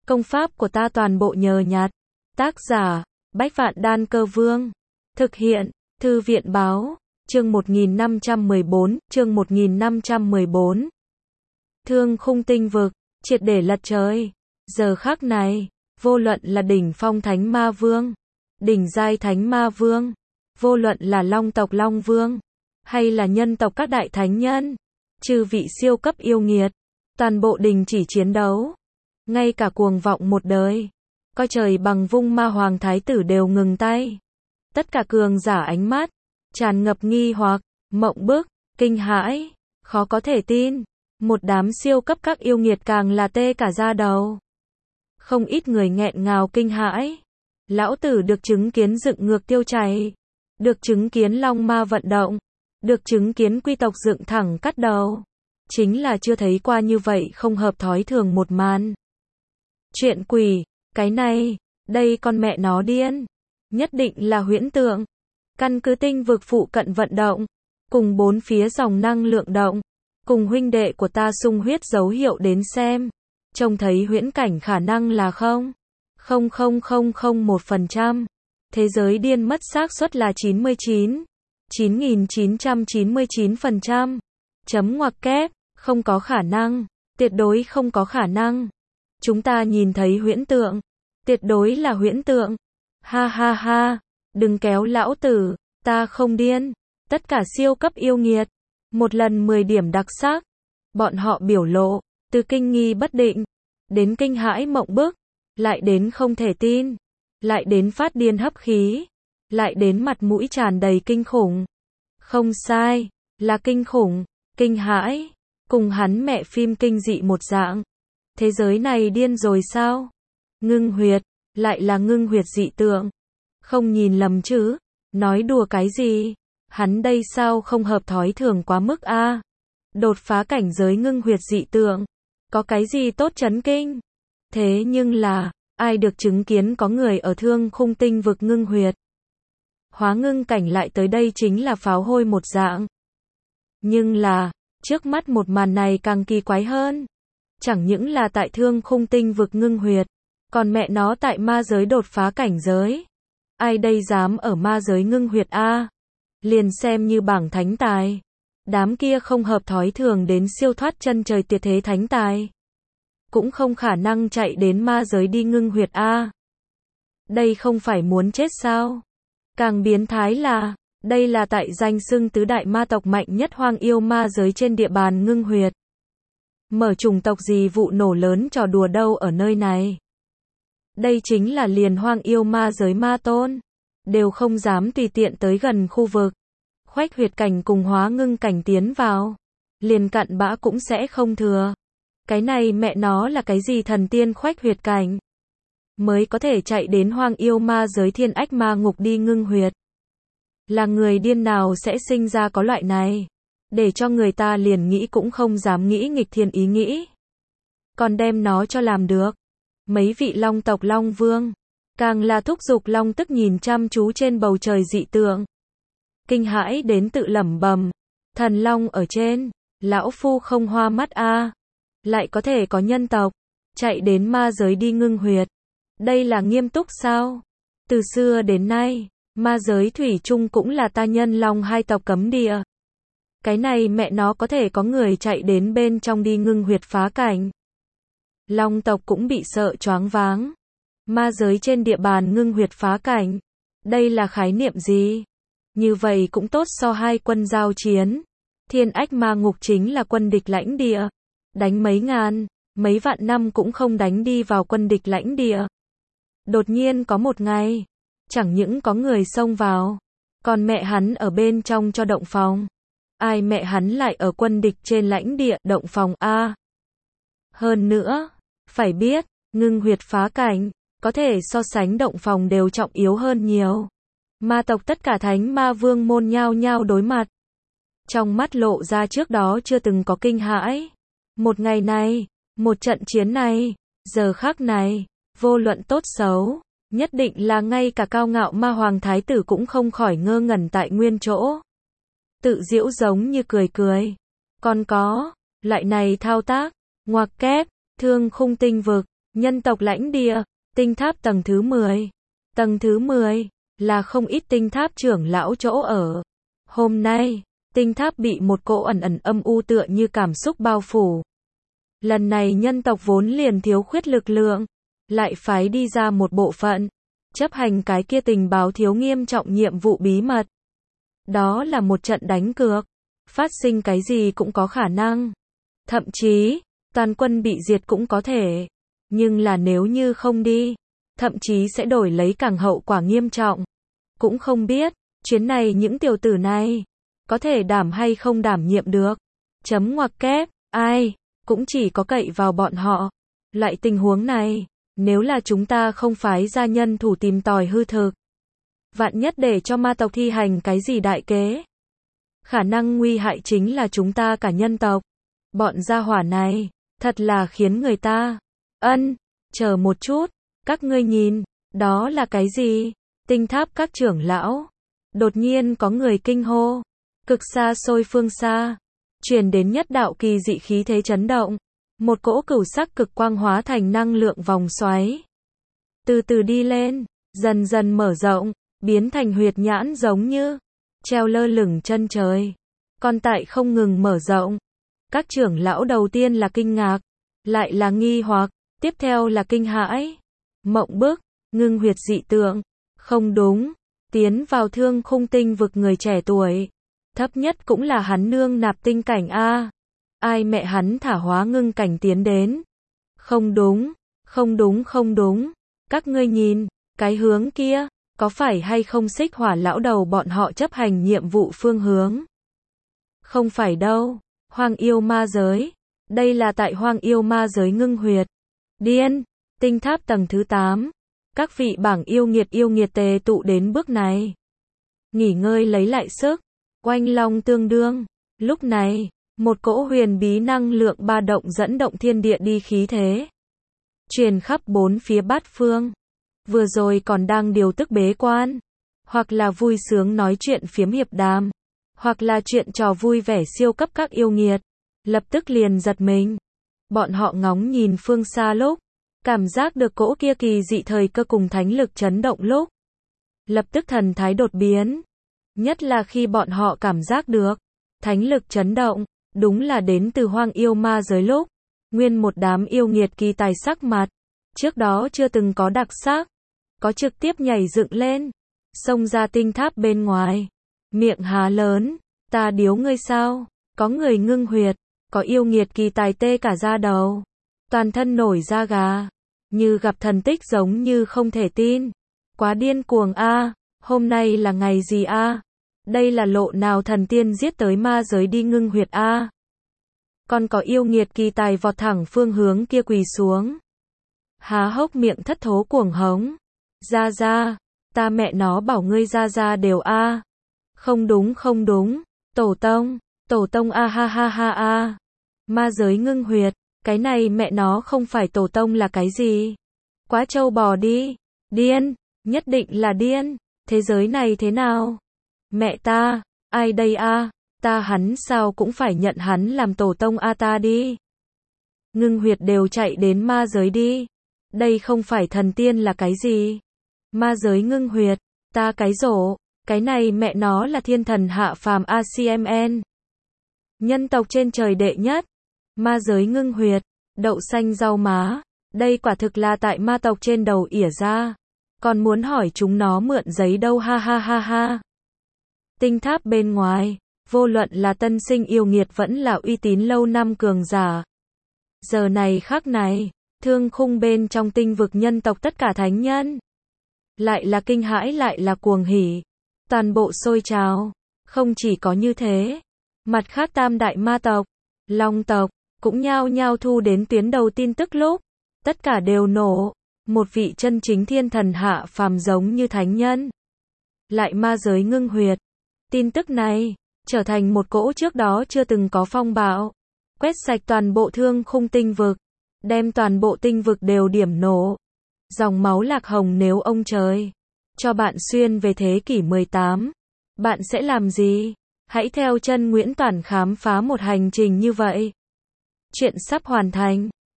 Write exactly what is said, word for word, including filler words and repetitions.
Công pháp của ta toàn bộ nhờ nhặt. Tác giả, Bách Vạn Đan Cơ Vương. Thực hiện, Thư viện Báo. Chương một nghìn năm trăm mười bốn, chương một nghìn năm trăm mười bốn. Thương khung tinh vực, triệt để lật trời. Giờ khắc này, vô luận là đỉnh phong thánh ma vương, đỉnh giai thánh ma vương, vô luận là long tộc long vương, hay là nhân tộc các đại thánh nhân, trừ vị siêu cấp yêu nghiệt, toàn bộ đình chỉ chiến đấu. Ngay cả cuồng vọng một đời, coi trời bằng vung ma hoàng thái tử đều ngừng tay. Tất cả cường giả ánh mắt tràn ngập nghi hoặc, mộng bức, kinh hãi, khó có thể tin. Một đám siêu cấp các yêu nghiệt càng là tê cả da đầu. Không ít người nghẹn ngào kinh hãi. Lão tử được chứng kiến dựng ngược tiêu chảy, được chứng kiến long ma vận động, được chứng kiến quy tộc dựng thẳng cắt đầu. Chính là chưa thấy qua như vậy không hợp thói thường một màn. Chuyện quỷ, cái này, đây con mẹ nó điên. Nhất định là huyễn tượng. Căn cứ tinh vực phụ cận vận động, cùng bốn phía dòng năng lượng động, cùng huynh đệ của ta sung huyết dấu hiệu đến xem, trông thấy huyễn cảnh khả năng là không không không không không một phần trăm. Thế giới điên mất xác suất là chín mươi chín chín nghìn chín trăm chín mươi chín phần trăm. Chấm ngoặc kép, không có khả năng, tuyệt đối không có khả năng. Chúng ta nhìn thấy huyễn tượng, tuyệt đối là huyễn tượng. Ha ha ha, đừng kéo lão tử, ta không điên. Tất cả siêu cấp yêu nghiệt, một lần mười điểm đặc sắc. Bọn họ biểu lộ, từ kinh nghi bất định, đến kinh hãi mộng bức, lại đến không thể tin, lại đến phát điên hấp khí, lại đến mặt mũi tràn đầy kinh khủng. Không sai, là kinh khủng, kinh hãi, cùng hắn mẹ phim kinh dị một dạng. Thế giới này điên rồi sao? Ngưng huyệt, lại là ngưng huyệt dị tượng. Không nhìn lầm chứ, nói đùa cái gì? Hắn đây sao không hợp thói thường quá mức a? Đột phá cảnh giới ngưng huyệt dị tượng, có cái gì tốt chấn kinh? Thế nhưng là, ai được chứng kiến có người ở thương khung tinh vực ngưng huyệt? Hóa ngưng cảnh lại tới đây chính là pháo hôi một dạng. Nhưng là, trước mắt một màn này càng kỳ quái hơn. Chẳng những là tại thương khung tinh vực ngưng huyệt, còn mẹ nó tại ma giới đột phá cảnh giới. Ai đây dám ở ma giới ngưng huyệt a? Liền xem như bảng thánh tài. Đám kia không hợp thói thường đến siêu thoát chân trời tuyệt thế thánh tài, cũng không khả năng chạy đến ma giới đi ngưng huyệt a. Đây không phải muốn chết sao? Càng biến thái là, đây là tại danh xưng tứ đại ma tộc mạnh nhất hoang yêu ma giới trên địa bàn ngưng huyệt. Mở chủng tộc gì vụ nổ lớn trò đùa đâu ở nơi này. Đây chính là liền hoang yêu ma giới ma tôn, đều không dám tùy tiện tới gần khu vực. Khoách huyệt cảnh cùng hóa ngưng cảnh tiến vào, liền cặn bã cũng sẽ không thừa. Cái này mẹ nó là cái gì thần tiên khoách huyệt cảnh? Mới có thể chạy đến hoang yêu ma giới thiên ách ma ngục đi ngưng huyệt. Là người điên nào sẽ sinh ra có loại này? Để cho người ta liền nghĩ cũng không dám nghĩ nghịch thiên ý nghĩ. Còn đem nó cho làm được. Mấy vị long tộc long vương, càng là thúc giục long tức nhìn chăm chú trên bầu trời dị tượng. Kinh hãi đến tự lẩm bẩm, thần long ở trên, lão phu không hoa mắt a. Lại có thể có nhân tộc chạy đến ma giới đi ngưng huyệt. Đây là nghiêm túc sao? Từ xưa đến nay, ma giới thủy chung cũng là ta nhân long hai tộc cấm địa. Cái này mẹ nó có thể có người chạy đến bên trong đi ngưng huyệt phá cảnh. Long tộc cũng bị sợ choáng váng. Ma giới trên địa bàn ngưng huyệt phá cảnh. Đây là khái niệm gì? Như vậy cũng tốt so hai quân giao chiến. Thiên ách ma ngục chính là quân địch lãnh địa. Đánh mấy ngàn, mấy vạn năm cũng không đánh đi vào quân địch lãnh địa. Đột nhiên có một ngày, chẳng những có người xông vào, còn mẹ hắn ở bên trong cho động phòng. Ai mẹ hắn lại ở quân địch trên lãnh địa động phòng a? Hơn nữa, phải biết, ngưng huyệt phá cảnh, có thể so sánh động phòng đều trọng yếu hơn nhiều. Ma tộc tất cả thánh ma vương môn nhao nhao đối mặt. Trong mắt lộ ra trước đó chưa từng có kinh hãi. Một ngày này, một trận chiến này, giờ khắc này, vô luận tốt xấu, nhất định là ngay cả cao ngạo ma hoàng thái tử cũng không khỏi ngơ ngẩn tại nguyên chỗ. Tự giễu giống như cười cười. Còn có, loại này thao tác, ngoặc kép, thương khung tinh vực, Nhân tộc lãnh địa, tinh tháp tầng thứ mười. Tầng thứ mười là không ít tinh tháp trưởng lão chỗ ở. Hôm nay, tinh tháp bị một cỗ ẩn ẩn âm u tựa như cảm xúc bao phủ. Lần này nhân tộc vốn liền thiếu khuyết lực lượng, lại phái đi ra một bộ phận, chấp hành cái kia tình báo thiếu nghiêm trọng nhiệm vụ bí mật. Đó là một trận đánh cược, phát sinh cái gì cũng có khả năng. Thậm chí, toàn quân bị diệt cũng có thể. Nhưng là nếu như không đi, thậm chí sẽ đổi lấy càng hậu quả nghiêm trọng. Cũng không biết, chuyến này những tiểu tử này, có thể đảm hay không đảm nhiệm được. Chấm ngoặc kép, ai, cũng chỉ có cậy vào bọn họ. Loại tình huống này, nếu là chúng ta không phái ra nhân thủ tìm tòi hư thực, vạn nhất để cho ma tộc thi hành cái gì đại kế, khả năng nguy hại chính là chúng ta cả nhân tộc. Bọn gia hỏa này, thật là khiến người ta, ân, chờ một chút, các ngươi nhìn, đó là cái gì? Tinh tháp các trưởng lão. Đột nhiên có người kinh hô, cực xa xôi phương xa, truyền đến nhất đạo kỳ dị khí thế chấn động. Một cỗ cửu sắc cực quang hóa thành năng lượng vòng xoáy. Từ từ đi lên, dần dần mở rộng, biến thành huyệt nhãn giống như treo lơ lửng chân trời. Còn tại không ngừng mở rộng. Các trưởng lão đầu tiên là kinh ngạc, lại là nghi hoặc, tiếp theo là kinh hãi, mộng bức, ngưng huyệt dị tượng. Không đúng, tiến vào thương khung tinh vực người trẻ tuổi, thấp nhất cũng là hắn nương nạp tinh cảnh a. Ai mẹ hắn thả hóa ngưng cảnh tiến đến? Không đúng, không đúng không đúng. Các ngươi nhìn, cái hướng kia, có phải hay không xích hỏa lão đầu bọn họ chấp hành nhiệm vụ phương hướng? Không phải đâu, hoang yêu ma giới. Đây là tại hoang yêu ma giới ngưng huyệt. Điên, tinh tháp tầng thứ tám. Các vị bảng yêu nghiệt yêu nghiệt tề tụ đến bước này. Nghỉ ngơi lấy lại sức, oanh long tương đương. Lúc này, một cỗ huyền bí năng lượng ba động dẫn động thiên địa đi khí thế. Truyền khắp bốn phía bát phương. Vừa rồi còn đang điều tức bế quan. Hoặc là vui sướng nói chuyện phiếm hiệp đàm. Hoặc là chuyện trò vui vẻ siêu cấp các yêu nghiệt. Lập tức liền giật mình. Bọn họ ngóng nhìn phương xa lúc. Cảm giác được cỗ kia kỳ dị thời cơ cùng thánh lực chấn động lúc. Lập tức thần thái đột biến. Nhất là khi bọn họ cảm giác được. Thánh lực chấn động. Đúng là đến từ hoang yêu ma giới lúc. Nguyên một đám yêu nghiệt kỳ tài sắc mặt. Trước đó chưa từng có đặc sắc. Có trực tiếp nhảy dựng lên. Xông ra tinh tháp bên ngoài. Miệng há lớn. Ta điếu ngươi sao? Có người ngưng huyệt. Có yêu nghiệt kỳ tài tê cả da đầu. Toàn thân nổi da gà. Như gặp thần tích giống như không thể tin. Quá điên cuồng a. Hôm nay là ngày gì a? Đây là lộ nào thần tiên giết tới ma giới đi ngưng huyệt a? Còn có yêu nghiệt kỳ tài vọt thẳng phương hướng kia quỳ xuống. Há hốc miệng thất thố cuồng hống. Ra ra, ta mẹ nó bảo ngươi ra ra đều a. Không đúng không đúng, tổ tông, tổ tông a ha ha ha a. Ma giới ngưng huyệt, cái này mẹ nó không phải tổ tông là cái gì? Quá trâu bò đi, điên, nhất định là điên, thế giới này thế nào? Mẹ ta, ai đây a? Ta hắn sao cũng phải nhận hắn làm tổ tông a ta đi. Ngưng huyệt đều chạy đến ma giới đi. Đây không phải thần tiên là cái gì? Ma giới ngưng huyệt, ta cái rổ, cái này mẹ nó là thiên thần hạ phàm a xê em en. Nhân tộc trên trời đệ nhất, ma giới ngưng huyệt, đậu xanh rau má, đây quả thực là tại ma tộc trên đầu ỉa ra. Còn muốn hỏi chúng nó mượn giấy đâu ha ha ha ha. Tinh tháp bên ngoài, vô luận là tân sinh yêu nghiệt vẫn là uy tín lâu năm cường giả. Giờ này khắc này, thương khung bên trong tinh vực nhân tộc tất cả thánh nhân. Lại là kinh hãi lại là cuồng hỉ. Toàn bộ sôi trào. Không chỉ có như thế. Mặt khác tam đại ma tộc, long tộc, cũng nhao nhao thu đến tuyến đầu tin tức lúc. Tất cả đều nổ. Một vị chân chính thiên thần hạ phàm giống như thánh nhân. Lại ma giới ngưng huyệt. Tin tức này, trở thành một cỗ trước đó chưa từng có phong bạo. Quét sạch toàn bộ thương khung tinh vực. Đem toàn bộ tinh vực đều điểm nổ. Dòng máu lạc hồng nếu ông trời cho bạn xuyên về thế kỷ mười tám, bạn sẽ làm gì? Hãy theo chân Nguyễn Toản khám phá một hành trình như vậy. Chuyện sắp hoàn thành.